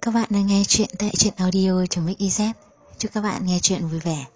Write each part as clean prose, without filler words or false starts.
Các bạn đang nghe chuyện tại truyện audio.mix.iz. Chúc các bạn nghe chuyện vui vẻ.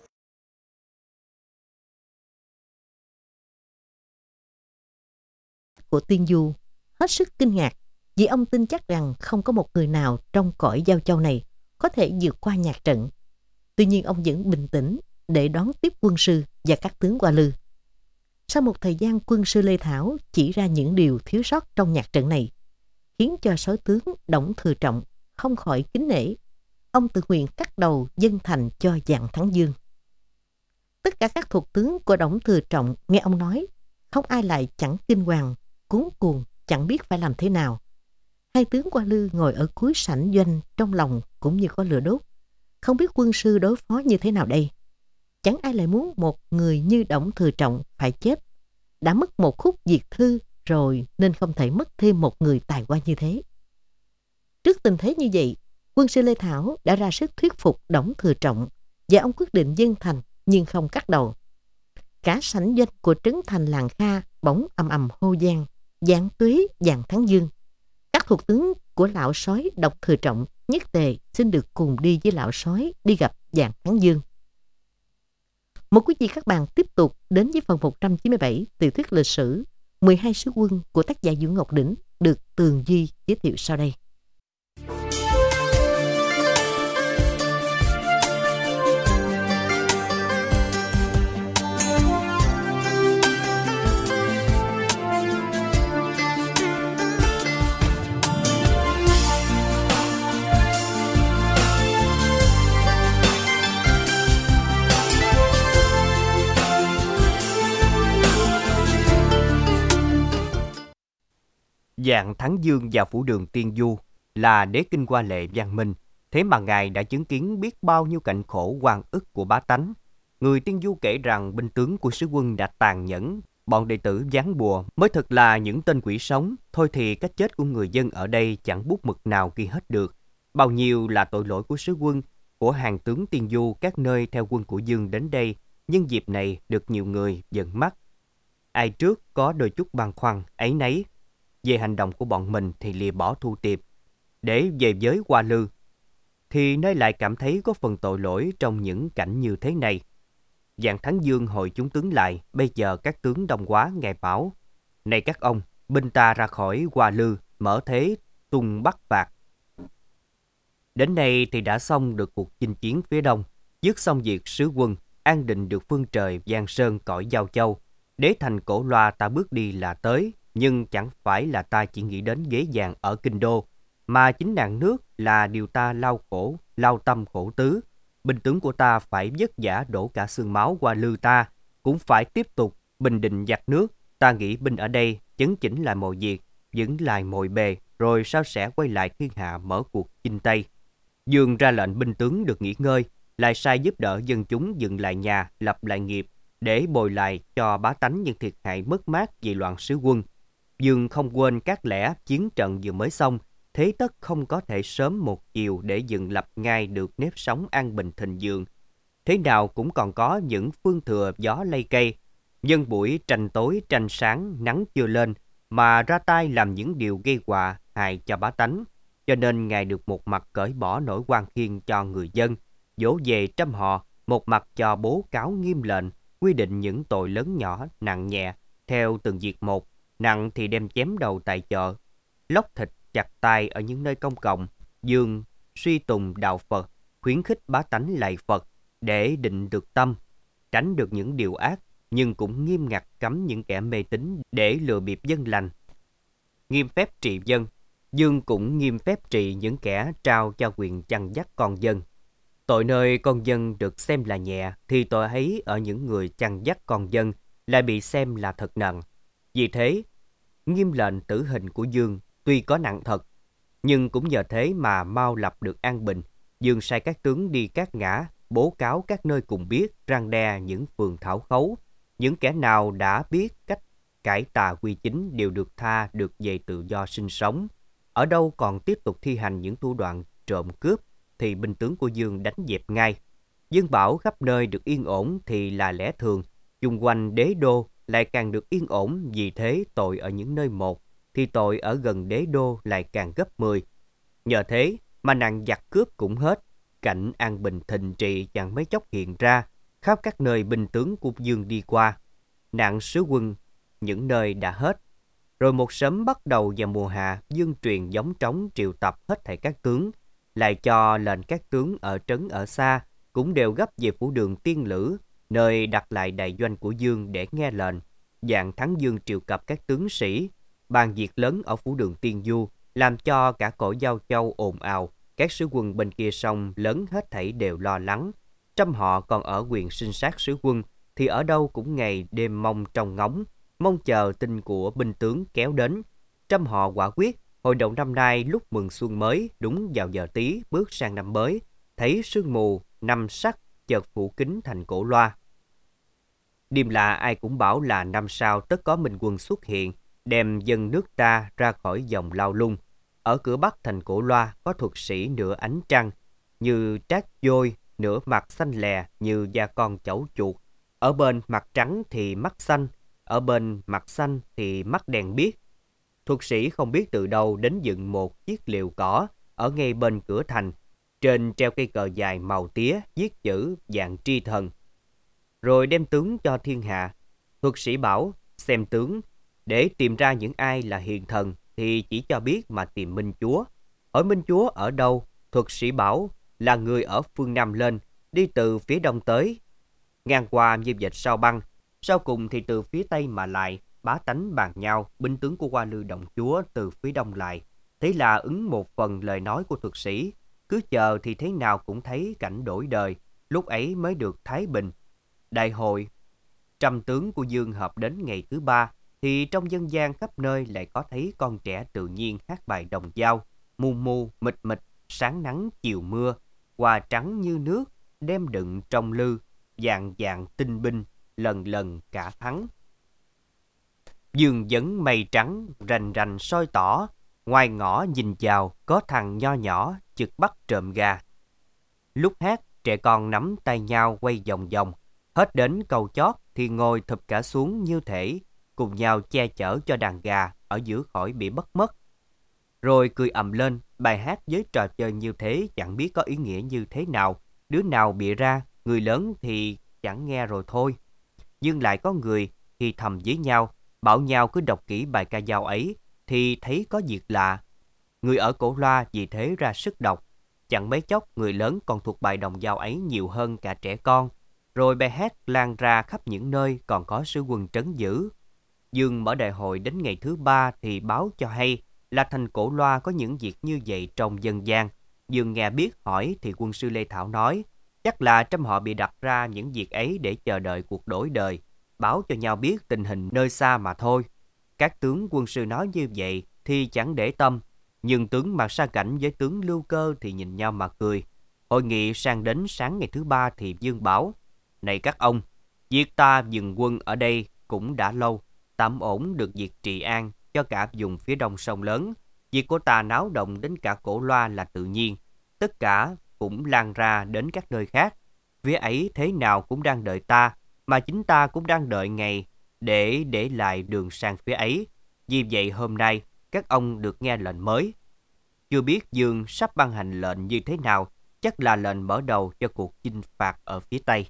Của Tiên Du hết sức kinh ngạc vì ông tin chắc rằng không có một người nào trong cõi Giao Châu này có thể vượt qua nhạc trận. Tuy nhiên ông vẫn bình tĩnh để đón tiếp quân sư và các tướng Hoa Lư. Sau một thời gian, quân sư Lê Thảo chỉ ra những điều thiếu sót trong nhạc trận này, khiến cho soái tướng Đổng Thừa Trọng không khỏi kính nể. Ông tự nguyện cắt đầu dâng thành cho Vạn Thắng Dương. Tất cả các thuộc tướng của Đổng Thừa Trọng nghe ông nói, không ai lại chẳng kinh hoàng, cuống cuồng, chẳng biết phải làm thế nào. Hai tướng Hoa Lư ngồi ở cuối sảnh doanh, trong lòng cũng như có lửa đốt, không biết quân sư đối phó như thế nào đây. Chẳng ai lại muốn một người như Đổng Thừa Trọng phải chết. Đã mất một khúc diệt thư rồi nên không thể mất thêm một người tài hoa như thế. Trước tình thế như vậy, quân sư Lê Thảo đã ra sức thuyết phục Đổng Thừa Trọng và ông quyết định dâng thành nhưng không cắt đầu. Cả sảnh doanh của trấn thành Làng Kha bỗng ầm ầm hô vang, Vạn Tuế, Vạn Thắng Dương. Các thuộc tướng của lão soái Đổng Thừa Trọng nhất tề xin được cùng đi với lão soái đi gặp Vạn Thắng Dương. Một quý vị các bạn tiếp tục đến với phần 197 tiểu thuyết lịch sử 12 sứ quân của tác giả Vũ Ngọc Đỉnh được Tường Duy giới thiệu sau đây. Vạn Thắng Dương và phủ đường Tiên Du là đế kinh hoa lệ văn minh, thế mà ngài đã chứng kiến biết bao nhiêu cảnh khổ oan ức của bá tánh. Người Tiên Du kể rằng binh tướng của sứ quân đã tàn nhẫn, bọn đệ tử giáng bùa mới thật là những tên quỷ sống. Thôi thì cách chết của người dân ở đây chẳng bút mực nào ghi hết được. Bao nhiêu là tội lỗi của sứ quân, của hàng tướng Tiên Du các nơi theo quân của Dương đến đây, nhưng dịp này được nhiều người giận mắt. Ai trước có đôi chút băn khoăn áy náy về hành động của bọn mình thì lìa bỏ thu tiệp. Để về với Hoa Lư thì nơi lại cảm thấy có phần tội lỗi trong những cảnh như thế này. Vạn Thắng Dương hội chúng tướng lại, bây giờ các tướng đông quá, ngài bảo: này các ông, binh ta ra khỏi Hoa Lư, mở thế tung bắt phạt. Đến nay thì đã xong được cuộc chinh chiến phía đông, dứt xong việc sứ quân, an định được phương trời Giang Sơn cõi Giao Châu. Đế thành Cổ Loa ta bước đi là tới, nhưng chẳng phải là ta chỉ nghĩ đến ghế vàng ở kinh đô, mà chính nạn nước là điều ta lao khổ, lao tâm khổ tứ. Binh tướng của ta phải vất vả đổ cả xương máu Hoa Lư ta, cũng phải tiếp tục bình định giặc nước. Ta nghĩ binh ở đây chấn chỉnh lại mọi việc, vững lại mọi bề, rồi sao sẽ quay lại thiên hạ mở cuộc chinh Tây. Dương ra lệnh binh tướng được nghỉ ngơi, lại sai giúp đỡ dân chúng dựng lại nhà, lập lại nghiệp, để bồi lại cho bá tánh những thiệt hại mất mát vì loạn sứ quân. Dương không quên các lẽ chiến trận vừa mới xong, thế tất không có thể sớm một chiều để dựng lập ngay được nếp sống an bình thịnh vượng. Thế nào cũng còn có những phương thừa gió lay cây, nhân buổi tranh tối tranh sáng nắng chưa lên mà ra tay làm những điều gây họa hại cho bá tánh. Cho nên ngài được một mặt cởi bỏ nỗi oan khiên cho người dân, dỗ về trăm họ, một mặt cho bố cáo nghiêm lệnh, quy định những tội lớn nhỏ nặng nhẹ theo từng việc một. Nặng thì đem chém đầu tại chợ, lóc thịt chặt tay ở những nơi công cộng. Dương suy tùng đạo Phật, khuyến khích bá tánh lạy Phật để định được tâm, tránh được những điều ác, nhưng cũng nghiêm ngặt cấm những kẻ mê tín để lừa bịp dân lành. Nghiêm phép trị dân, Dương cũng nghiêm phép trị những kẻ trao cho quyền chăn dắt con dân. Tội nơi con dân được xem là nhẹ, thì tội ấy ở những người chăn dắt con dân lại bị xem là thật nặng. Vì thế, nghiêm lệnh tử hình của Dương tuy có nặng thật, nhưng cũng nhờ thế mà mau lập được an bình. Dương sai các tướng đi các ngã, bố cáo các nơi cùng biết, răn đe những phường thảo khấu. Những kẻ nào đã biết cách cải tà quy chính đều được tha, được về tự do sinh sống. Ở đâu còn tiếp tục thi hành những thủ đoạn trộm cướp thì binh tướng của Dương đánh dẹp ngay. Dương bảo khắp nơi được yên ổn thì là lẽ thường, chung quanh đế đô lại càng được yên ổn. Vì thế tội ở những nơi một thì tội ở gần đế đô lại càng gấp 10. Nhờ thế mà nạn giặc cướp cũng hết. Cảnh an bình thịnh trị chẳng mấy chốc hiện ra, khắp các nơi binh tướng của Dương đi qua. Nạn sứ quân những nơi đã hết. Rồi một sớm bắt đầu vào mùa hạ, Dương truyền giống trống triệu tập hết thảy các tướng, lại cho lệnh các tướng ở trấn ở xa cũng đều gấp về phủ đường Tiên Lữ, nơi đặt lại đại doanh của Dương để nghe lệnh. Dạng Thắng Dương triệu tập các tướng sĩ, bàn việc lớn ở phủ đường Tiên Du, làm cho cả cõi Giao Châu ồn ào. Các sứ quân bên kia sông lớn hết thảy đều lo lắng. Trăm họ còn ở quyền sinh sát sứ quân, thì ở đâu cũng ngày đêm mong trông ngóng, mong chờ tin của binh tướng kéo đến. Trăm họ quả quyết, hồi đầu năm nay lúc mừng xuân mới, đúng vào giờ Tý bước sang năm mới, thấy sương mù, năm sắc chợt phủ kín thành Cổ Loa. Đêm lạ ai cũng bảo là năm sau tất có minh quân xuất hiện, đem dân nước ta ra khỏi dòng lao lung. Ở cửa bắc thành Cổ Loa có thuật sĩ nửa ánh trăng, như trát vôi, nửa mặt xanh lè như da con chẩu chuột. Ở bên mặt trắng thì mắt xanh, ở bên mặt xanh thì mắt đèn biếc. Thuật sĩ không biết từ đâu đến dựng một chiếc liều cỏ ở ngay bên cửa thành, trên treo cây cờ dài màu tía viết chữ dạng tri thần. Rồi đem tướng cho thiên hạ. Thuật sĩ bảo xem tướng, để tìm ra những ai là hiền thần thì chỉ cho biết mà tìm Minh Chúa. Hỏi Minh Chúa ở đâu? Thuật sĩ bảo là người ở phương Nam lên, đi từ phía đông tới, ngang qua như vệt sao băng, sau cùng thì từ phía tây mà lại. Bá tánh bàn nhau, binh tướng của Hoa Lư động chúa từ phía đông lại. Thế là ứng một phần lời nói của thuật sĩ, cứ chờ thì thế nào cũng thấy cảnh đổi đời, lúc ấy mới được thái bình. Đại hội trăm tướng của Dương hợp đến ngày thứ ba, thì trong dân gian khắp nơi lại có thấy con trẻ tự nhiên hát bài đồng dao, mu mu mịt mịt, sáng nắng chiều mưa, hoa trắng như nước, đem đựng trong lư, dạng dạng tinh binh, lần lần cả thắng. Dương vấn mây trắng, rành rành soi tỏ, ngoài ngõ nhìn vào có thằng nho nhỏ chực bắt trộm gà. Lúc hát, trẻ con nắm tay nhau quay vòng vòng, hết đến câu chót thì ngồi thụp cả xuống như thể cùng nhau che chở cho đàn gà ở giữa khỏi bị bắt mất. Rồi cười ầm lên, bài hát với trò chơi như thế chẳng biết có ý nghĩa như thế nào, đứa nào bịa ra, người lớn thì chẳng nghe rồi thôi. Nhưng lại có người thì thầm với nhau, bảo nhau cứ đọc kỹ bài ca dao ấy thì thấy có việc lạ. Người ở Cổ Loa vì thế ra sức đọc, chẳng mấy chốc người lớn còn thuộc bài đồng dao ấy nhiều hơn cả trẻ con. Rồi bài hát lan ra khắp những nơi còn có sứ quân trấn giữ. Dương mở đại hội đến ngày thứ ba thì báo cho hay là thành Cổ Loa có những việc như vậy trong dân gian. Dương nghe biết hỏi thì quân sư Lê Thảo nói, chắc là trăm họ bị đặt ra những việc ấy để chờ đợi cuộc đổi đời, báo cho nhau biết tình hình nơi xa mà thôi. Các tướng quân sư nói như vậy thì chẳng để tâm, nhưng tướng Mạc Sa Cảnh với tướng Lưu Cơ thì nhìn nhau mà cười. Hội nghị sang đến sáng ngày thứ ba thì Dương bảo, này các ông, việc ta dừng quân ở đây cũng đã lâu, tạm ổn được việc trị an cho cả vùng phía đông sông lớn. Việc của ta náo động đến cả Cổ Loa là tự nhiên, tất cả cũng lan ra đến các nơi khác. Phía ấy thế nào cũng đang đợi ta, mà chính ta cũng đang đợi ngày để lại đường sang phía ấy. Vì vậy hôm nay các ông được nghe lệnh mới. Chưa biết Dương sắp ban hành lệnh như thế nào, chắc là lệnh mở đầu cho cuộc chinh phạt ở phía Tây.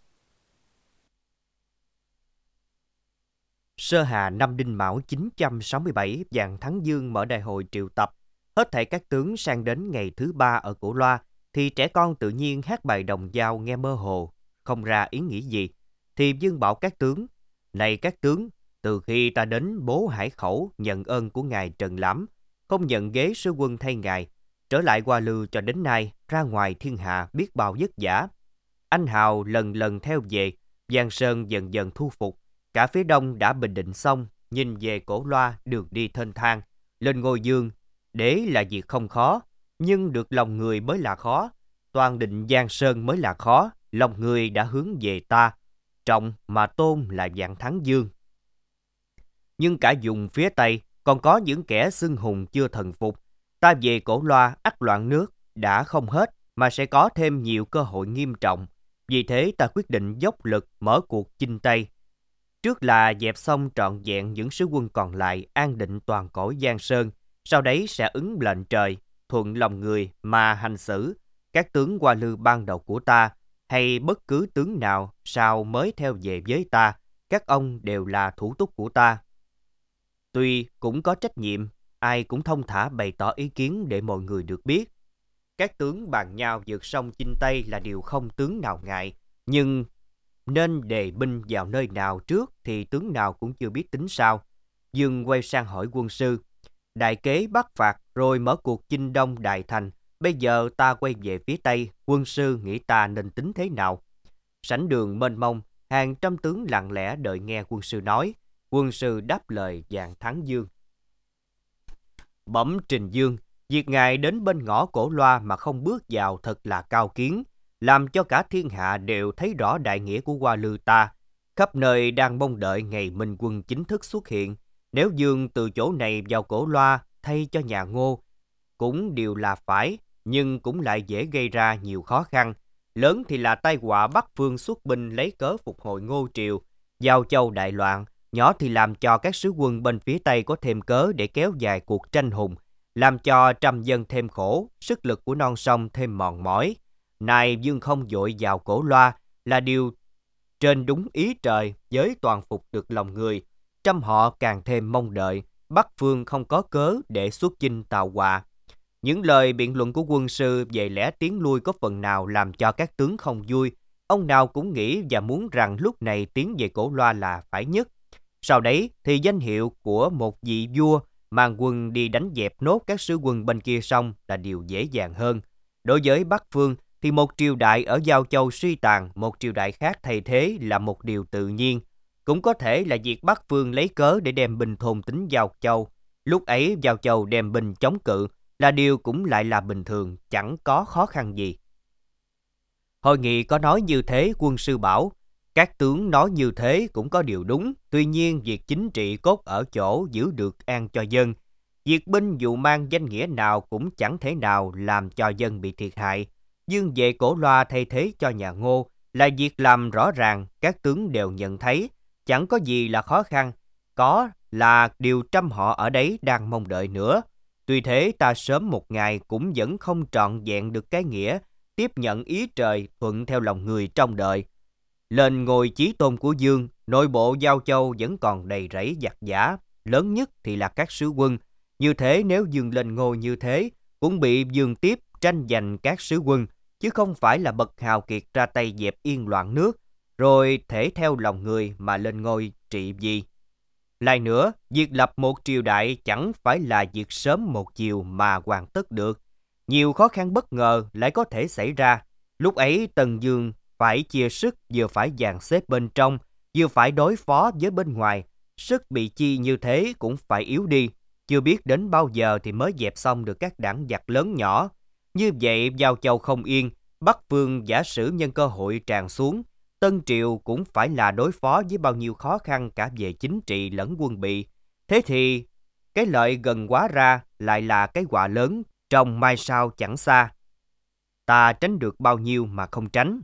Sơ Hà năm Đinh Mão 967, Vạn Thắng Dương mở đại hội triệu tập. Hết thảy các tướng sang đến ngày thứ ba ở Cổ Loa, thì trẻ con tự nhiên hát bài đồng dao nghe mơ hồ, không ra ý nghĩ gì. Thì Dương bảo các tướng, này các tướng, từ khi ta đến Bố Hải Khẩu nhận ơn của ngài Trần Lắm, không nhận ghế sứ quân thay ngài, trở lại Hoa Lư cho đến nay, ra ngoài thiên hạ biết bao vất vả. Anh hào lần lần theo về, Giang Sơn dần dần thu phục. Cả phía đông đã bình định xong, nhìn về Cổ Loa đường đi thênh thang, lên ngôi Dương, để là việc không khó, nhưng được lòng người mới là khó. Toàn định Giang Sơn mới là khó, lòng người đã hướng về ta, trọng mà tôn là Vạn Thắng Dương. Nhưng cả vùng phía Tây còn có những kẻ xưng hùng chưa thần phục. Ta về Cổ Loa ắt loạn nước, đã không hết mà sẽ có thêm nhiều cơ hội nghiêm trọng. Vì thế ta quyết định dốc lực mở cuộc chinh Tây. Trước là dẹp xong trọn vẹn những sứ quân còn lại, an định toàn cõi Giang Sơn, sau đấy sẽ ứng lệnh trời, thuận lòng người mà hành xử. Các tướng Hoa Lư ban đầu của ta, hay bất cứ tướng nào sau mới theo về với ta, các ông đều là thủ túc của ta. Tuy cũng có trách nhiệm, ai cũng thông thả bày tỏ ý kiến để mọi người được biết. Các tướng bàn nhau vượt sông chinh Tây là điều không tướng nào ngại, nhưng nên đề binh vào nơi nào trước thì tướng nào cũng chưa biết tính sao. Dương quay sang hỏi quân sư: đại kế bắt phạt rồi mở cuộc chinh Đông Đại Thành, bây giờ ta quay về phía Tây, quân sư nghĩ ta nên tính thế nào? Sảnh đường mênh mông, hàng trăm tướng lặng lẽ đợi nghe quân sư nói. Quân sư đáp lời vàng thắng Dương: bẩm Trình Dương, việc ngài đến bên ngõ Cổ Loa mà không bước vào thật là cao kiến, làm cho cả thiên hạ đều thấy rõ đại nghĩa của Hoa Lư ta. Khắp nơi đang mong đợi ngày Minh Quân chính thức xuất hiện. Nếu Dương từ chỗ này vào Cổ Loa thay cho nhà Ngô, cũng đều là phải, nhưng cũng lại dễ gây ra nhiều khó khăn. Lớn thì là tai họa Bắc Phương xuất binh lấy cớ phục hồi Ngô Triều, giao châu đại loạn. Nhỏ thì làm cho các sứ quân bên phía Tây có thêm cớ để kéo dài cuộc tranh hùng, làm cho trăm dân thêm khổ, sức lực của non sông thêm mòn mỏi. Nay Dương không vội vào Cổ Loa là điều trên đúng ý trời, với toàn phục được lòng người. Trăm họ càng thêm mong đợi, Bắc Phương không có cớ để xuất chinh tạo họa. Những lời biện luận của quân sư về lẽ tiến lui có phần nào làm cho các tướng không vui. Ông nào cũng nghĩ và muốn rằng lúc này tiến về Cổ Loa là phải nhất. Sau đấy thì danh hiệu của một vị vua mang quân đi đánh dẹp nốt các sứ quân bên kia sông là điều dễ dàng hơn. Đối với Bắc Phương thì một triều đại ở Giao Châu suy tàn, một triều đại khác thay thế là một điều tự nhiên. Cũng có thể là việc Bắc Phương lấy cớ để đem binh thôn tính Giao Châu. Lúc ấy Giao Châu đem binh chống cự là điều cũng lại là bình thường, chẳng có khó khăn gì. Hội nghị có nói như thế, quân sư bảo: các tướng nói như thế cũng có điều đúng, tuy nhiên việc chính trị cốt ở chỗ giữ được an cho dân. Việc binh dù mang danh nghĩa nào cũng chẳng thể nào làm cho dân bị thiệt hại. Dương về Cổ Loa thay thế cho nhà Ngô là việc làm rõ ràng, các tướng đều nhận thấy, chẳng có gì là khó khăn, có là điều trăm họ ở đấy đang mong đợi nữa. Tuy thế ta sớm một ngày cũng vẫn không trọn vẹn được cái nghĩa tiếp nhận ý trời thuận theo lòng người trong đời. Lên ngôi chí tôn của Dương, nội bộ Giao Châu vẫn còn đầy rẫy giặc giả, lớn nhất thì là các sứ quân. Như thế nếu Dương lên ngôi như thế, cũng bị Dương tiếp tranh giành các sứ quân, chứ không phải là bậc hào kiệt ra tay dẹp yên loạn nước, rồi thể theo lòng người mà lên ngôi trị gì. Lại nữa, việc lập một triều đại chẳng phải là việc sớm một chiều mà hoàn tất được. Nhiều khó khăn bất ngờ lại có thể xảy ra. Lúc ấy Tần Dương phải chia sức, vừa phải dàn xếp bên trong, vừa phải đối phó với bên ngoài. Sức bị chi như thế cũng phải yếu đi. Chưa biết đến bao giờ thì mới dẹp xong được các đảng giặc lớn nhỏ. Như vậy Giao Châu không yên, Bắc Phương giả sử nhân cơ hội tràn xuống. Tân Triệu cũng phải là đối phó với bao nhiêu khó khăn cả về chính trị lẫn quân bị. Thế thì cái lợi gần quá ra lại là cái họa lớn, trong mai sau chẳng xa. Ta tránh được bao nhiêu mà không tránh.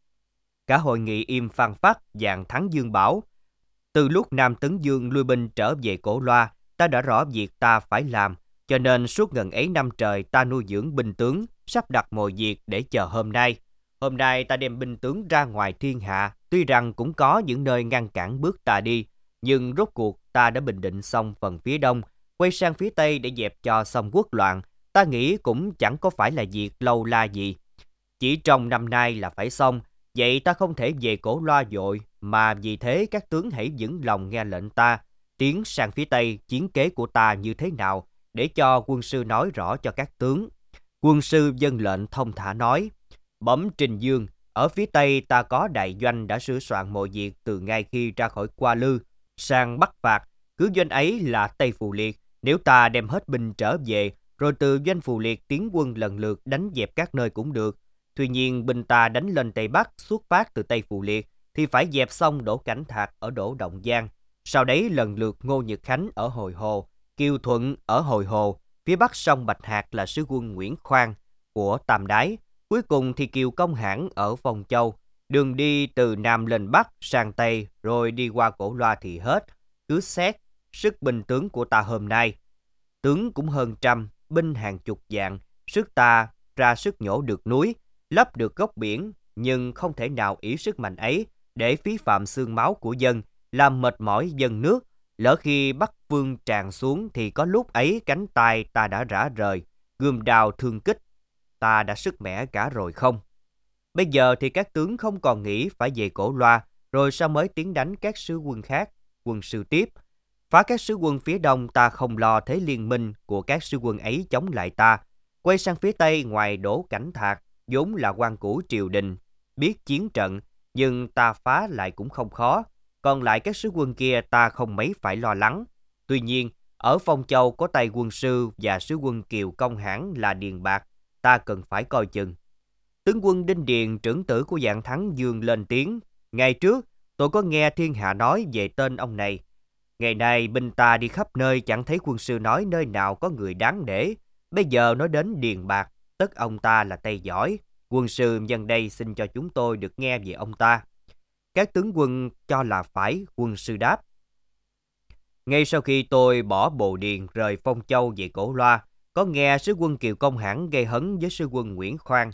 Cả hội nghị im phăng phắc, dàn thắng Dương bảo: từ lúc Nam Tấn Dương lui binh trở về Cổ Loa, ta đã rõ việc ta phải làm, cho nên suốt ngần ấy năm trời ta nuôi dưỡng binh tướng, sắp đặt mọi việc để chờ hôm nay. Hôm nay ta đem binh tướng ra ngoài thiên hạ, tuy rằng cũng có những nơi ngăn cản bước ta đi, nhưng rốt cuộc ta đã bình định xong phần phía đông, quay sang phía tây để dẹp cho xong quốc loạn. Ta nghĩ cũng chẳng có phải là việc lâu la gì. Chỉ trong năm nay là phải xong, vậy ta không thể về Cổ Loa vội, mà vì thế các tướng hãy vững lòng nghe lệnh ta, tiến sang phía tây, chiến kế của ta như thế nào, để cho quân sư nói rõ cho các tướng. Quân sư vâng lệnh thông thả nói: bẩm Trình Dương, ở phía tây ta có đại doanh đã sửa soạn mọi việc từ ngay khi ra khỏi Hoa Lư sang Bắc phạt. Cứ doanh ấy là Tây Phù Liệt. Nếu ta đem hết binh trở về, rồi từ doanh Phù Liệt tiến quân lần lượt đánh dẹp các nơi cũng được. Tuy nhiên binh ta đánh lên Tây Bắc xuất phát từ Tây Phù Liệt thì phải dẹp xong Đỗ Cảnh Thạc ở Đỗ Động Giang. Sau đấy lần lượt Ngô Nhật Khánh ở Hồi Hồ, Kiều Thuận ở Hồi Hồ, phía bắc sông Bạch Hạc là sứ quân Nguyễn Khoan của Tam Đái. Cuối cùng thì Kiều Công Hãn ở Phong Châu. Đường đi từ Nam lên Bắc sang Tây rồi đi qua Cổ Loa thì hết. Cứ xét sức binh tướng của ta hôm nay, tướng cũng hơn trăm, binh hàng chục vạn, Sức ta ra sức nhổ được núi, lấp được góc biển, nhưng không thể nào ỷ sức mạnh ấy để phí phạm xương máu của dân, làm mệt mỏi dân nước. Lỡ khi Bắc Vương tràn xuống thì có lúc ấy cánh tay ta đã rã rời, gươm đao thương kích, ta đã sức mẻ cả rồi không? Bây giờ thì các tướng không còn nghĩ phải về Cổ Loa, rồi sao mới tiến đánh các sứ quân khác. Quân sư tiếp: phá các sứ quân phía đông, ta không lo thế liên minh của các sứ quân ấy chống lại ta. Quay sang phía tây, ngoài Đỗ Cảnh Thạc, vốn là quan cũ triều đình, biết chiến trận, nhưng ta phá lại cũng không khó. Còn lại các sứ quân kia ta không mấy phải lo lắng. Tuy nhiên, ở Phong Châu có tay quân sư và sứ quân Kiều Công Hãn là Điền Bạc, ta cần phải coi chừng. Tướng quân Đinh Điền, trưởng tử của Dạng Thắng Dương lên tiếng: ngày trước tôi có nghe thiên hạ nói về tên ông này. Ngày nay binh ta đi khắp nơi, chẳng thấy quân sư nói nơi nào có người đáng để. Bây giờ nói đến Điền Bạc, tất ông ta là tay giỏi. Quân sư nhân đây xin cho chúng tôi được nghe về ông ta. Các tướng quân cho là phải. Quân sư đáp: ngay sau khi tôi bỏ Bồ Điền rời Phong Châu về Cổ Loa, có nghe sứ quân Kiều Công Hãn gây hấn với sứ quân Nguyễn Khoan.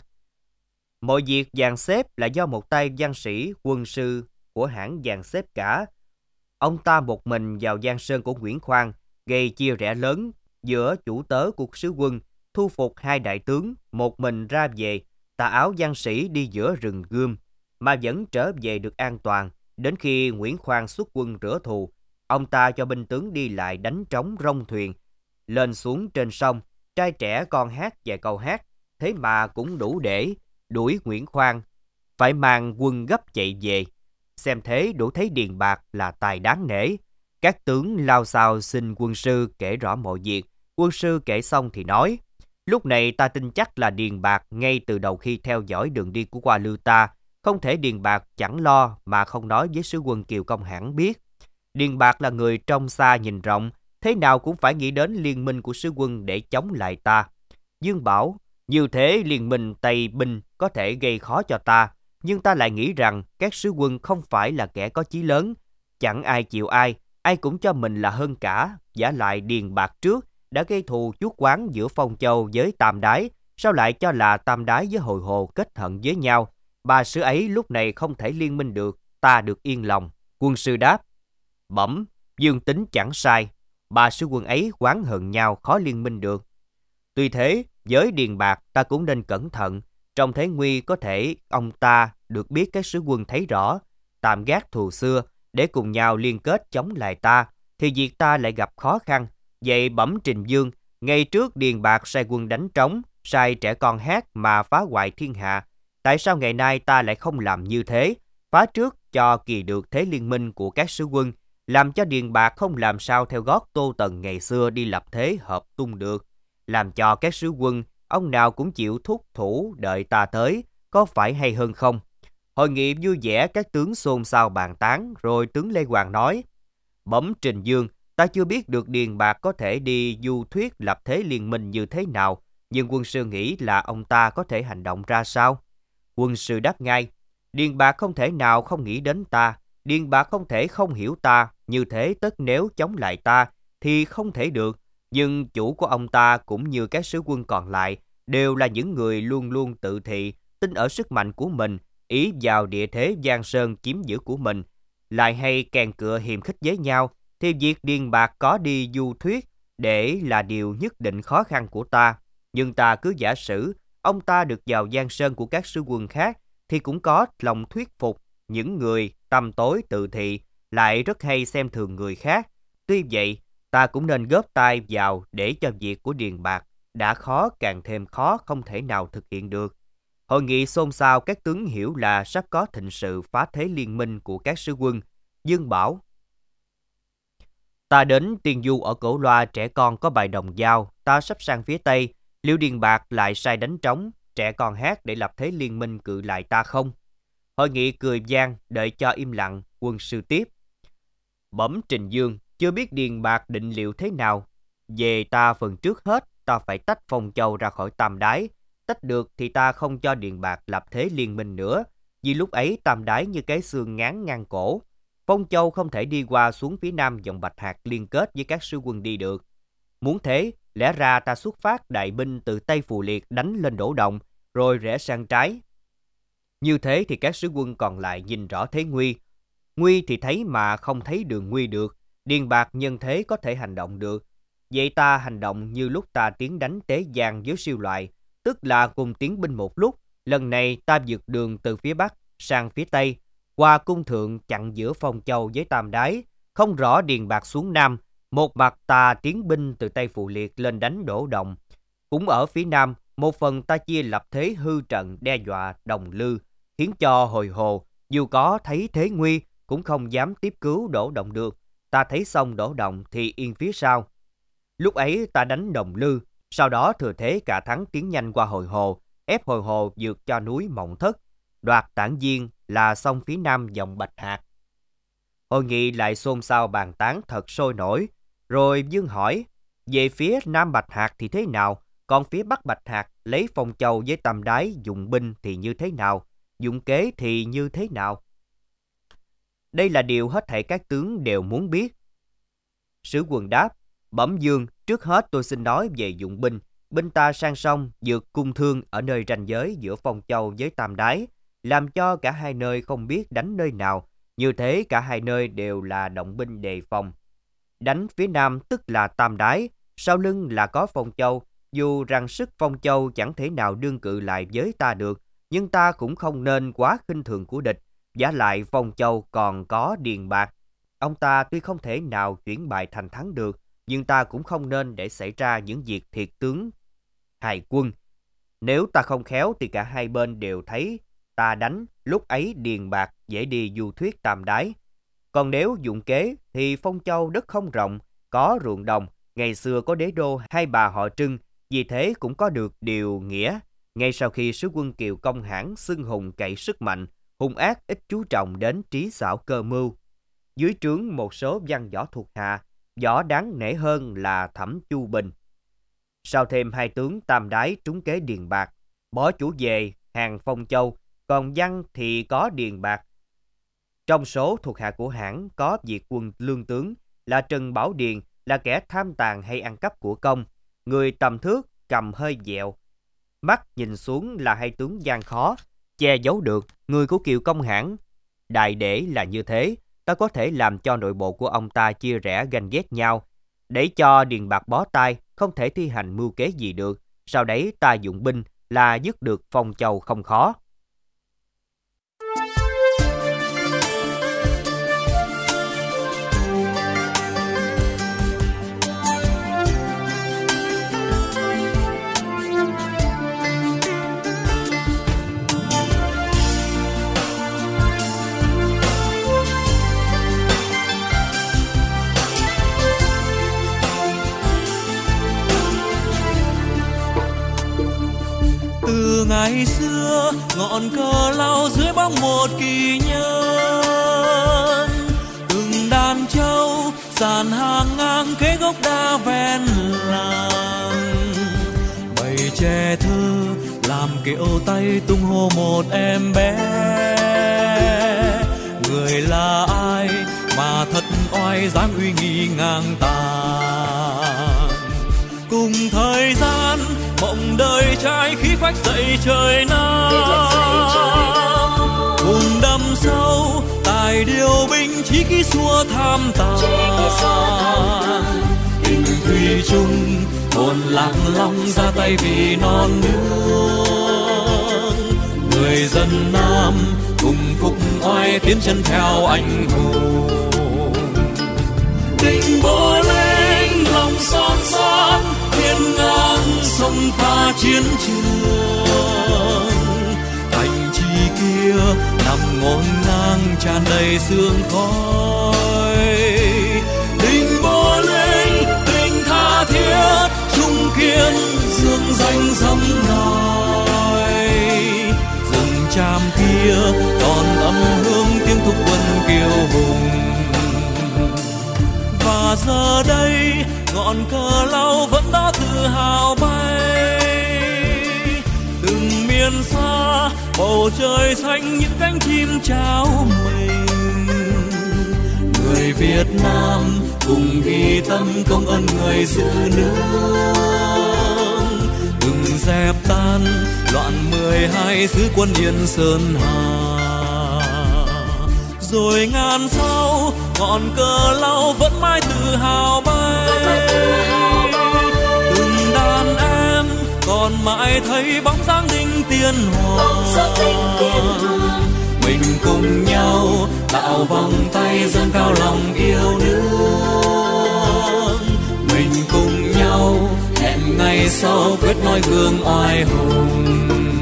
Mọi việc dàn xếp là do một tay văn sĩ quân sư của hãng dàn xếp cả. Ông ta một mình vào giang sơn của Nguyễn Khoan, gây chia rẽ lớn giữa chủ tớ của sứ quân, thu phục hai đại tướng, một mình ra về, tà áo văn sĩ đi giữa rừng gươm, mà vẫn trở về được an toàn. Đến khi Nguyễn Khoan xuất quân rửa thù, ông ta cho binh tướng đi lại đánh trống rong thuyền, lên xuống trên sông, trai trẻ con hát vài câu hát, thế mà cũng đủ để đuổi Nguyễn Khoan, phải mang quân gấp chạy về. Xem thế đủ thấy Điền Bạc là tài đáng nể. Các tướng lao xao xin quân sư kể rõ mọi việc. Quân sư kể xong thì nói: lúc này ta tin chắc là Điền Bạc ngay từ đầu khi theo dõi đường đi của Hoa Lư ta, không thể Điền Bạc chẳng lo mà không nói với sứ quân Kiều Công Hãn biết. Điền Bạc là người trông xa nhìn rộng, thế nào cũng phải nghĩ đến liên minh của sứ quân để chống lại ta. Dương bảo: như thế liên minh Tây binh có thể gây khó cho ta, nhưng ta lại nghĩ rằng các sứ quân không phải là kẻ có chí lớn, chẳng ai chịu ai, ai cũng cho mình là hơn cả. Vả lại Điền Bạc trước đã gây thù chuốc oán giữa Phong Châu với Tam Đái, sao lại cho là Tam Đái với Hồi Hồ kết hận với nhau? Ba sứ ấy lúc này không thể liên minh được, ta được yên lòng. Quân sư đáp: bẩm, Dương tính chẳng sai, ba sứ quân ấy oán hận nhau, khó liên minh được. Tuy thế, với Điền Bạc ta cũng nên cẩn thận. Trong thế nguy có thể ông ta được biết các sứ quân thấy rõ, tạm gác thù xưa để cùng nhau liên kết chống lại ta, thì việc ta lại gặp khó khăn. Vậy bẩm Trình Dương, ngày trước Điền Bạc sai quân đánh trống, sai trẻ con hát mà phá hoại thiên hạ. Tại sao ngày nay ta lại không làm như thế, phá trước cho kỳ được thế liên minh của các sứ quân, làm cho Điền Bạc không làm sao theo gót Tô Tần ngày xưa đi lập thế hợp tung được, làm cho các sứ quân ông nào cũng chịu thúc thủ đợi ta tới, có phải hay hơn không? Hội nghị vui vẻ, các tướng xôn xao bàn tán, rồi tướng Lê Hoàng nói: bẩm Trình Dương, ta chưa biết được Điền Bạc có thể đi du thuyết lập thế liên minh như thế nào, nhưng quân sư nghĩ là ông ta có thể hành động ra sao? Quân sư đáp ngay: Điền Bạc không thể nào không nghĩ đến ta, Điền Bạc không thể không hiểu ta, như thế tất nếu chống lại ta thì không thể được. Nhưng chủ của ông ta cũng như các sứ quân còn lại đều là những người luôn luôn tự thị, tin ở sức mạnh của mình, ý vào địa thế giang sơn chiếm giữ của mình, lại hay kèn cựa hiềm khích với nhau, thì việc Điền Bạc có đi du thuyết để là điều nhất định khó khăn của ta. Nhưng ta cứ giả sử ông ta được vào giang sơn của các sứ quân khác thì cũng có lòng thuyết phục những người tăm tối tự thị, lại rất hay xem thường người khác. Tuy vậy, ta cũng nên góp tay vào để cho việc của Điền Bạc đã khó càng thêm khó, không thể nào thực hiện được. Hội nghị xôn xao, các tướng hiểu là sắp có thịnh sự phá thế liên minh của các sứ quân. Dương bảo: ta đến Tiên Du ở Cổ Loa, trẻ con có bài đồng dao, ta sắp sang phía Tây, liệu Điền Bạc lại sai đánh trống, trẻ con hát để lập thế liên minh cự lại ta không? Hội nghị cười vang, đợi cho im lặng. Quân sư tiếp: bẩm Trình Dương, chưa biết Điền Bạc định liệu thế nào. Về ta phần trước hết, ta phải tách Phong Châu ra khỏi Tam Đái. Tách được thì ta không cho Điền Bạc lập thế liên minh nữa, vì lúc ấy Tam Đái như cái xương ngán ngang cổ. Phong Châu không thể đi qua xuống phía nam dòng Bạch Hạc liên kết với các sứ quân đi được. Muốn thế, Lẽ ra ta xuất phát đại binh từ Tây Phù Liệt đánh lên Đỗ Động, rồi rẽ sang trái. Như thế thì các sứ quân còn lại nhìn rõ thế nguy. Nguy thì thấy mà không thấy đường nguy được. Điền Bạc nhân thế có thể hành động được. Vậy ta hành động như lúc ta tiến đánh Tế Giang với Siêu Loại, tức là cùng tiến binh một lúc. Lần này ta vượt đường từ phía Bắc sang phía Tây, qua cung thượng chặn giữa Phong Châu với Tam Đái, không rõ Điền Bạc xuống Nam. Một mặt ta tiến binh từ Tây Phù Liệt lên đánh Đỗ Động. Cũng ở phía Nam, một phần ta chia lập thế hư trận đe dọa Đồng Lư, khiến cho Hồi Hồ dù có thấy thế nguy cũng không dám tiếp cứu Đỗ Động được. Ta thấy xong Đỗ Động thì yên phía sau. Lúc ấy ta đánh Đồng Lư, sau đó thừa thế cả thắng tiến nhanh qua Hồi Hồ, ép Hồi Hồ vượt cho núi Mộng Thất, đoạt Tản Diên là xong phía Nam dòng Bạch Hạc. Hội nghị lại xôn xao bàn tán thật sôi nổi. Rồi Dương hỏi, về phía Nam Bạch Hạc thì thế nào? Còn phía Bắc Bạch Hạc lấy Phong Châu với Tam Đái dụng binh thì như thế nào? Dụng kế thì như thế nào? Đây là điều hết thảy các tướng đều muốn biết. Sứ quân đáp, bẩm Dương, trước hết tôi xin nói về dụng binh. Binh ta sang sông vượt cung thương ở nơi ranh giới giữa Phong Châu với Tam Đái, làm cho cả hai nơi không biết đánh nơi nào. Như thế cả hai nơi đều là động binh đề phòng. Đánh phía Nam tức là Tam Đái, sau lưng là có Phong Châu. Dù rằng sức Phong Châu chẳng thể nào đương cự lại với ta được, nhưng ta cũng không nên quá khinh thường của địch. Vả lại Phong Châu còn có Điền Bạc. Ông ta tuy không thể nào chuyển bại thành thắng được, nhưng ta cũng không nên để xảy ra những việc thiệt tướng hại quân. Nếu ta không khéo thì cả hai bên đều thấy ta đánh, lúc ấy Điền Bạc dễ đi du thuyết Tam Đái. Còn nếu dụng kế thì Phong Châu đất không rộng, có ruộng đồng, ngày xưa có đế đô hai bà họ Trưng, vì thế cũng có được điều nghĩa. Ngay sau khi sứ quân Kiều Công Hãn xưng hùng cậy sức mạnh, hung ác ít chú trọng đến trí xảo cơ mưu. Dưới trướng một số văn võ thuộc hạ, võ đáng nể hơn là Thẩm Chu Bình. Sau thêm hai tướng Tam Đái trúng kế Điền Bạc, bỏ chủ về hàng Phong Châu, còn văn thì có Điền Bạc. Trong số thuộc hạ của Hãn có Việt quân lương tướng là Trần Bảo Điền, là kẻ tham tàn hay ăn cắp của công, người tầm thước, cầm hơi dẹo. Mắt nhìn xuống là hai tướng gian khó, che giấu được người của Kiều Công Hãn. Đại để là như thế, ta có thể làm cho nội bộ của ông ta chia rẽ ganh ghét nhau, để cho Điền Bạc bó tay, không thể thi hành mưu kế gì được. Sau đấy ta dụng binh là dứt được Phong Châu không khó. Từ ngày xưa ngọn cờ lao dưới bóng một kỳ nhân, từng đàn trâu sàn hàng ngang kế gốc đa ven làng, bầy trẻ thơ làm kiệu tay tung hô một em bé. Người là ai mà thật oai dáng uy nghi ngang tàn, cùng thời gian mộng đời trai khí phách dậy trời Nam, cùng đâm sâu tài điều binh chí khí xua tham tàn. Tình thủy chung hồn lạc long ra tay vì non nước, người dân Nam cùng phục oai tiến chân theo anh hùng. Tình bố linh lòng son son hiên ngang sông pha chiến trường, thành trì kia nằm ngổn ngang tràn đầy sương khói. Tình bố linh tình tha thiết trung kiên dương danh dẫm nòi, rừng tràm kia còn âm hương tiếng thúc quân kiêu hùng. Và giờ đây ngọn cờ lao vẫn đó tự hào bay, từng miền xa bầu trời xanh những cánh chim trao mình. Người Việt Nam cùng ghi tâm công ơn người giữ nước, đừng dẹp tan loạn 12 xứ quân Yên Sơn Hà. Rồi ngàn sau ngọn cờ lao vẫn mãi tự hào bay, từng đàn em còn mãi thấy bóng dáng đinh tiên hoàng. Mình cùng nhau tạo vòng tay dâng cao lòng yêu nước, mình cùng nhau hẹn ngày sau quyết nói gương oai hùng.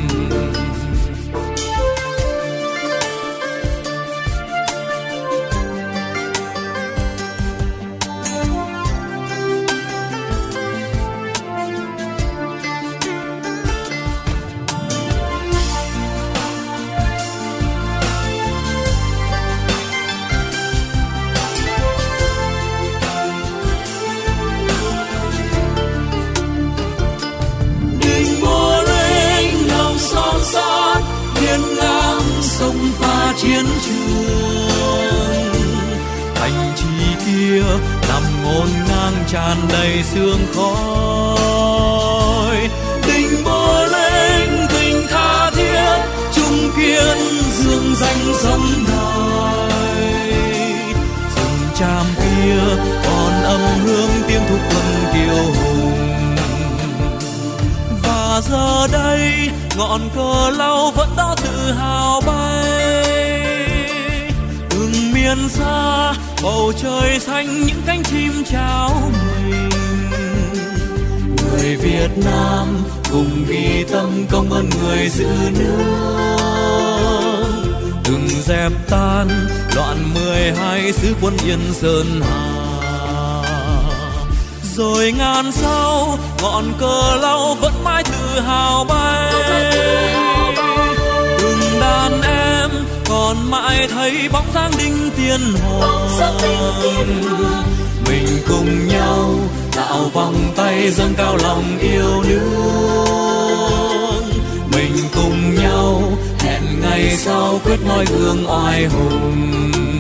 Chiến trường thành trì kia nằm ngổn ngang tràn đầy sương khói, tình bơ lên tình tha thiết chung kiên dương danh sấm đài. Rừng tràm kia còn âm hương tiếng thục quân kiêu hùng, và giờ đây ngọn cờ lao vẫn đó tự hào bay. Miền xa bầu trời xanh những cánh chim chào mình, người Việt Nam cùng ghi tâm công ơn người giữ nước, đừng dẹp tan loạn 12 xứ quân Yên Sơn Hà. Rồi ngàn sau ngọn cờ lao vẫn mãi tự hào bay, từng đàn em còn mãi thấy bóng dáng đinh tiên hoàng. Mình cùng nhau tạo vòng tay dâng cao lòng yêu nước, mình cùng nhau hẹn ngày sau quyết nói gương oai hùng.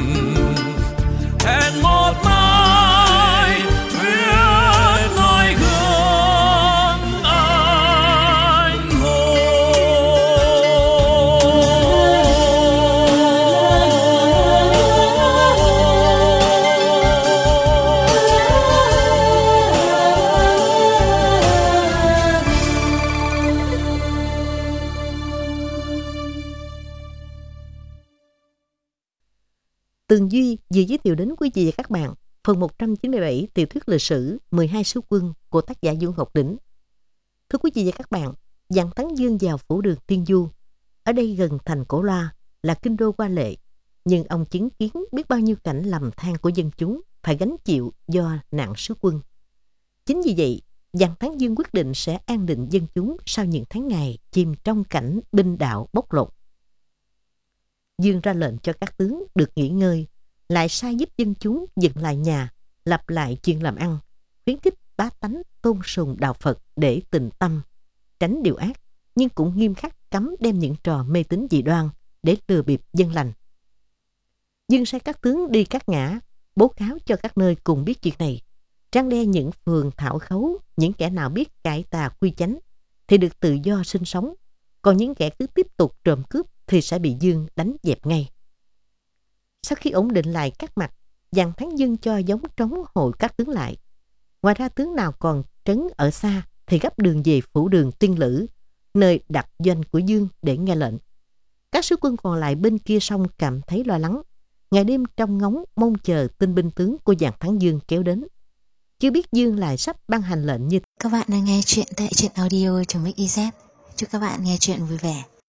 Hẹn một mai quyết nói gương anh hùng. Tường Duy vừa giới thiệu đến quý vị và các bạn phần 197 tiểu thuyết lịch sử 12 sứ quân của tác giả Dương Ngọc Đỉnh. Thưa quý vị và các bạn, Giàng Thắng Dương vào phủ đường Tiên Du. Ở đây gần thành Cổ Loa là kinh đô Hoa Lệ, nhưng ông chứng kiến biết bao nhiêu cảnh lầm than của dân chúng phải gánh chịu do nạn sứ quân. Chính vì vậy, Giàng Thắng Dương quyết định sẽ an định dân chúng sau những tháng ngày chìm trong cảnh binh đạo bóc lột. Dương ra lệnh cho các tướng được nghỉ ngơi, lại sai giúp dân chúng dựng lại nhà, lập lại chuyện làm ăn, khuyến khích bá tánh tôn sùng đạo Phật để tịnh tâm, tránh điều ác, nhưng cũng nghiêm khắc cấm đem những trò mê tín dị đoan để lừa bịp dân lành. Dương sai các tướng đi các ngã, bố cáo cho các nơi cùng biết chuyện này, răn đe những phường thảo khấu, những kẻ nào biết cải tà quy chánh thì được tự do sinh sống, còn những kẻ cứ tiếp tục trộm cướp thì sẽ bị Dương đánh dẹp ngay. Sau khi ổn định lại các mặt, Giàng Thắng Dương cho giống trống hội các tướng lại. Ngoài ra tướng nào còn trấn ở xa thì gấp đường về phủ đường Tiên Lữ, nơi đặt doanh của Dương để nghe lệnh. Các sứ quân còn lại bên kia sông cảm thấy lo lắng, ngày đêm trông ngóng mong chờ tin binh tướng của Giàng Thắng Dương kéo đến. Chưa biết Dương lại sắp ban hành lệnh như. Các bạn đang nghe chuyện tại truyện audio.mix.iz. Chúc các bạn nghe chuyện vui vẻ.